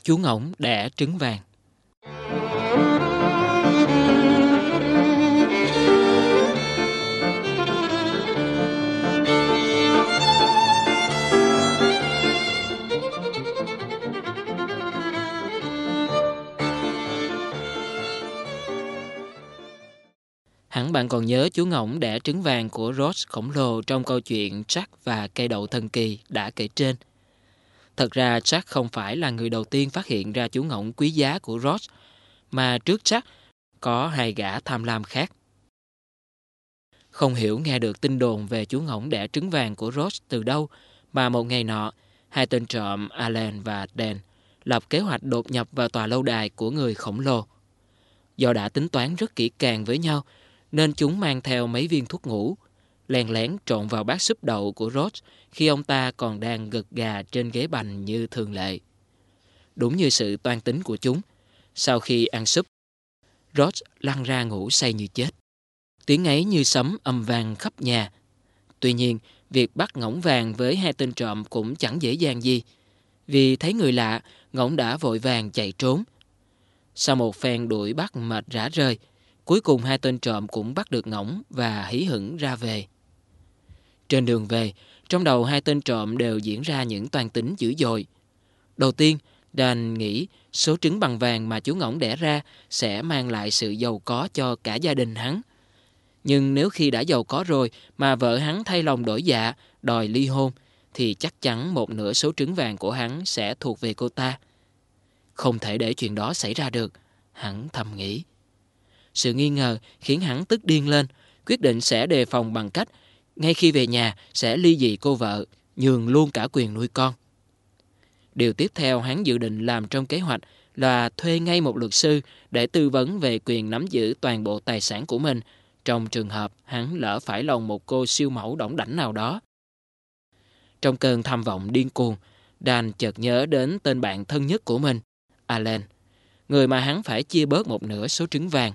Chú ngỗng đẻ trứng vàng. Hẳn bạn còn nhớ chú ngỗng đẻ trứng vàng của Roach khổng lồ trong câu chuyện Jack và cây đậu thần kỳ đã kể trên. Thật ra Jack không phải là người đầu tiên phát hiện ra chú ngỗng quý giá của Roach, mà trước Jack có hai gã tham lam khác. Không hiểu nghe được tin đồn về chú ngỗng đẻ trứng vàng của Roach từ đâu, mà một ngày nọ, hai tên trộm Alan và Dan lập kế hoạch đột nhập vào tòa lâu đài của người khổng lồ. Do đã tính toán rất kỹ càng với nhau, nên chúng mang theo mấy viên thuốc ngủ, len lén trộn vào bát súp đậu của Roach khi ông ta còn đang gật gà trên ghế bành như thường lệ. Đúng như sự toan tính của chúng, sau khi ăn súp, Roach lăn ra ngủ say như chết. Tiếng ấy như sấm âm vang khắp nhà. Tuy nhiên, việc bắt ngỗng vàng với hai tên trộm cũng chẳng dễ dàng gì. Vì thấy người lạ, ngỗng đã vội vàng chạy trốn. Sau một phen đuổi bắt mệt rã rời, cuối cùng hai tên trộm cũng bắt được ngỗng và hí hửng ra về. Trên đường về, trong đầu hai tên trộm đều diễn ra những toan tính dữ dội. Đầu tiên, Dan nghĩ số trứng bằng vàng mà chú ngỗng đẻ ra sẽ mang lại sự giàu có cho cả gia đình hắn. Nhưng nếu khi đã giàu có rồi mà vợ hắn thay lòng đổi dạ, đòi ly hôn, thì chắc chắn một nửa số trứng vàng của hắn sẽ thuộc về cô ta. Không thể để chuyện đó xảy ra được, hắn thầm nghĩ. Sự nghi ngờ khiến hắn tức điên lên, quyết định sẽ đề phòng bằng cách ngay khi về nhà sẽ ly dị cô vợ, nhường luôn cả quyền nuôi con. Điều tiếp theo hắn dự định làm trong kế hoạch là thuê ngay một luật sư để tư vấn về quyền nắm giữ toàn bộ tài sản của mình trong trường hợp hắn lỡ phải lòng một cô siêu mẫu đỏng đảnh nào đó. Trong cơn tham vọng điên cuồng, Dan chợt nhớ đến tên bạn thân nhất của mình, Alan, người mà hắn phải chia bớt một nửa số trứng vàng.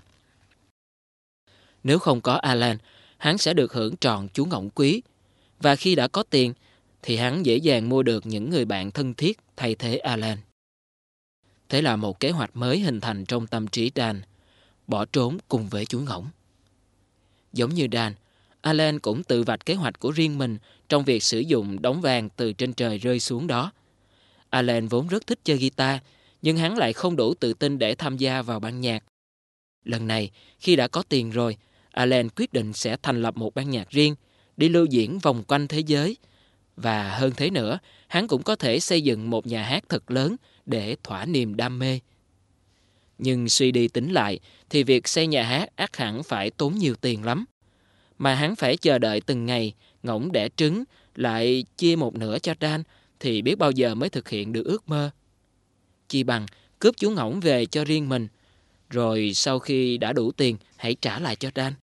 Nếu không có Alan, hắn sẽ được hưởng trọn chú ngỗng quý. Và khi đã có tiền, thì hắn dễ dàng mua được những người bạn thân thiết thay thế Alan. Thế là một kế hoạch mới hình thành trong tâm trí Dan, bỏ trốn cùng với chú ngỗng. Giống như Dan, Alan cũng tự vạch kế hoạch của riêng mình trong việc sử dụng đống vàng từ trên trời rơi xuống đó. Alan vốn rất thích chơi guitar, nhưng hắn lại không đủ tự tin để tham gia vào ban nhạc. Lần này, khi đã có tiền rồi, Alan quyết định sẽ thành lập một ban nhạc riêng, đi lưu diễn vòng quanh thế giới. Và hơn thế nữa, hắn cũng có thể xây dựng một nhà hát thật lớn để thỏa niềm đam mê. Nhưng suy đi tính lại, thì việc xây nhà hát ắt hẳn phải tốn nhiều tiền lắm. Mà hắn phải chờ đợi từng ngày, ngỗng đẻ trứng, lại chia một nửa cho Dan, thì biết bao giờ mới thực hiện được ước mơ. Chi bằng cướp chú ngỗng về cho riêng mình, rồi sau khi đã đủ tiền, hãy trả lại cho Dan.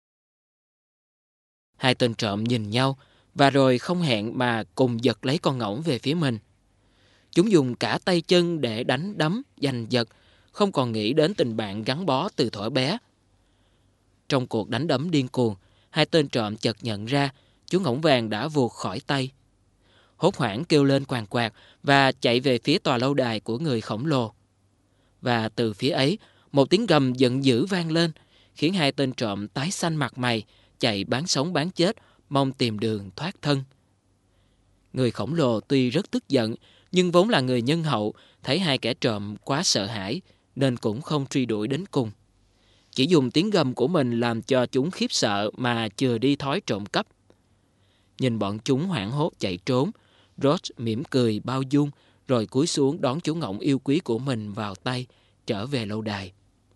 Hai tên trộm nhìn nhau, và rồi không hẹn mà cùng giật lấy con ngỗng về phía mình. Chúng dùng cả tay chân để đánh đấm, giành giật, không còn nghĩ đến tình bạn gắn bó từ thuở bé. Trong cuộc đánh đấm điên cuồng, hai tên trộm chợt nhận ra chú ngỗng vàng đã vụt khỏi tay. Hốt hoảng kêu lên quàng quạt và chạy về phía tòa lâu đài của người khổng lồ. Và từ phía ấy, một tiếng gầm giận dữ vang lên, khiến hai tên trộm tái xanh mặt mày, chạy bán sống bán chết, mong tìm đường thoát thân. Người khổng lồ tuy rất tức giận, nhưng vốn là người nhân hậu, thấy hai kẻ trộm quá sợ hãi, nên cũng không truy đuổi đến cùng. Chỉ dùng tiếng gầm của mình làm cho chúng khiếp sợ mà chừa đi thói trộm cắp. Nhìn bọn chúng hoảng hốt chạy trốn, Roach mỉm cười bao dung, rồi cúi xuống đón chú ngỗng yêu quý của mình vào tay, trở về lâu đài.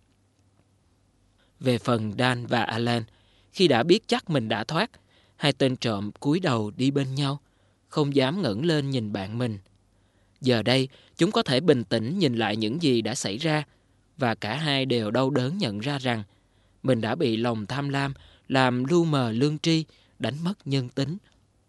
Về phần Dan và Alan, khi đã biết chắc mình đã thoát, hai tên trộm cúi đầu đi bên nhau, không dám ngẩng lên nhìn bạn mình. Giờ đây, chúng có thể bình tĩnh nhìn lại những gì đã xảy ra, và cả hai đều đau đớn nhận ra rằng mình đã bị lòng tham lam làm lu mờ lương tri, đánh mất nhân tính.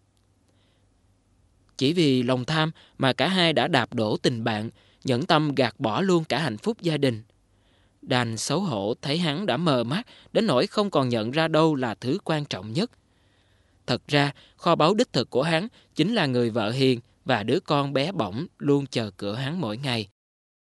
Chỉ vì lòng tham mà cả hai đã đạp đổ tình bạn, nhẫn tâm gạt bỏ luôn cả hạnh phúc gia đình. Dan xấu hổ thấy hắn đã mờ mắt đến nỗi không còn nhận ra đâu là thứ quan trọng nhất. Thật ra, kho báu đích thực của hắn chính là người vợ hiền và đứa con bé bỏng luôn chờ cửa hắn mỗi ngày.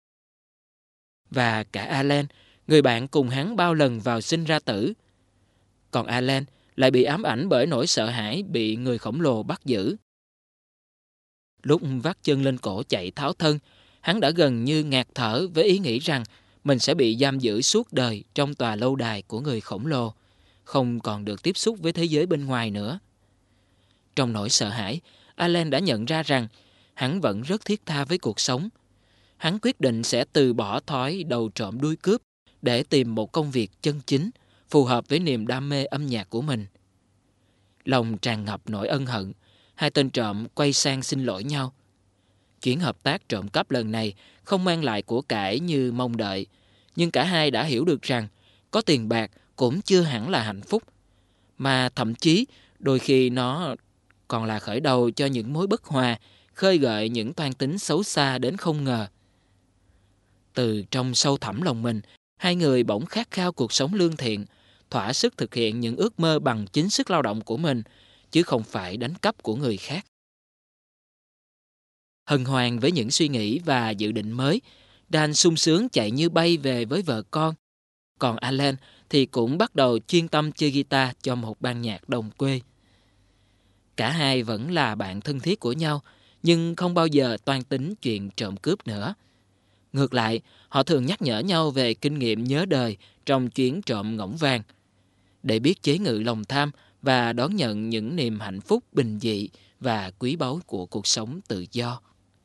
và cả Allen, người bạn cùng hắn bao lần vào sinh ra tử. Còn Allen lại bị ám ảnh bởi nỗi sợ hãi bị người khổng lồ bắt giữ. Lúc vắt chân lên cổ chạy tháo thân, hắn đã gần như ngạt thở với ý nghĩ rằng mình sẽ bị giam giữ suốt đời trong tòa lâu đài của người khổng lồ, không còn được tiếp xúc với thế giới bên ngoài nữa. Trong nỗi sợ hãi, Allen đã nhận ra rằng hắn vẫn rất thiết tha với cuộc sống. Hắn quyết định sẽ từ bỏ thói đầu trộm đuôi cướp để tìm một công việc chân chính, phù hợp với niềm đam mê âm nhạc của mình. Lòng tràn ngập nỗi ân hận, hai tên trộm quay sang xin lỗi nhau. Chuyến hợp tác trộm cắp lần này không mang lại của cải như mong đợi, nhưng cả hai đã hiểu được rằng có tiền bạc cũng chưa hẳn là hạnh phúc, mà thậm chí đôi khi nó còn là khởi đầu cho những mối bất hòa, khơi gợi những toan tính xấu xa đến không ngờ. Từ trong sâu thẳm lòng mình, hai người bỗng khát khao cuộc sống lương thiện, thỏa sức thực hiện những ước mơ bằng chính sức lao động của mình, chứ không phải đánh cắp của người khác. Hân hoan với những suy nghĩ và dự định mới, Dan sung sướng chạy như bay về với vợ con. Còn Allen thì cũng bắt đầu chuyên tâm chơi guitar cho một ban nhạc đồng quê. Cả hai vẫn là bạn thân thiết của nhau, nhưng không bao giờ toan tính chuyện trộm cướp nữa. Ngược lại, họ thường nhắc nhở nhau về kinh nghiệm nhớ đời trong chuyến trộm ngỗng vàng, để biết chế ngự lòng tham và đón nhận những niềm hạnh phúc bình dị và quý báu của cuộc sống tự do.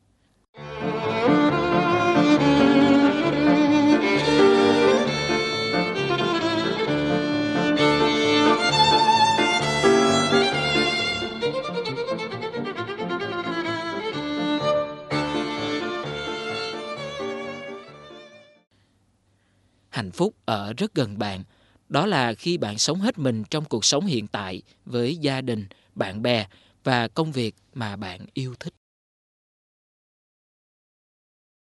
Hạnh phúc ở rất gần bạn, đó là khi bạn sống hết mình trong cuộc sống hiện tại với gia đình, bạn bè và công việc mà bạn yêu thích.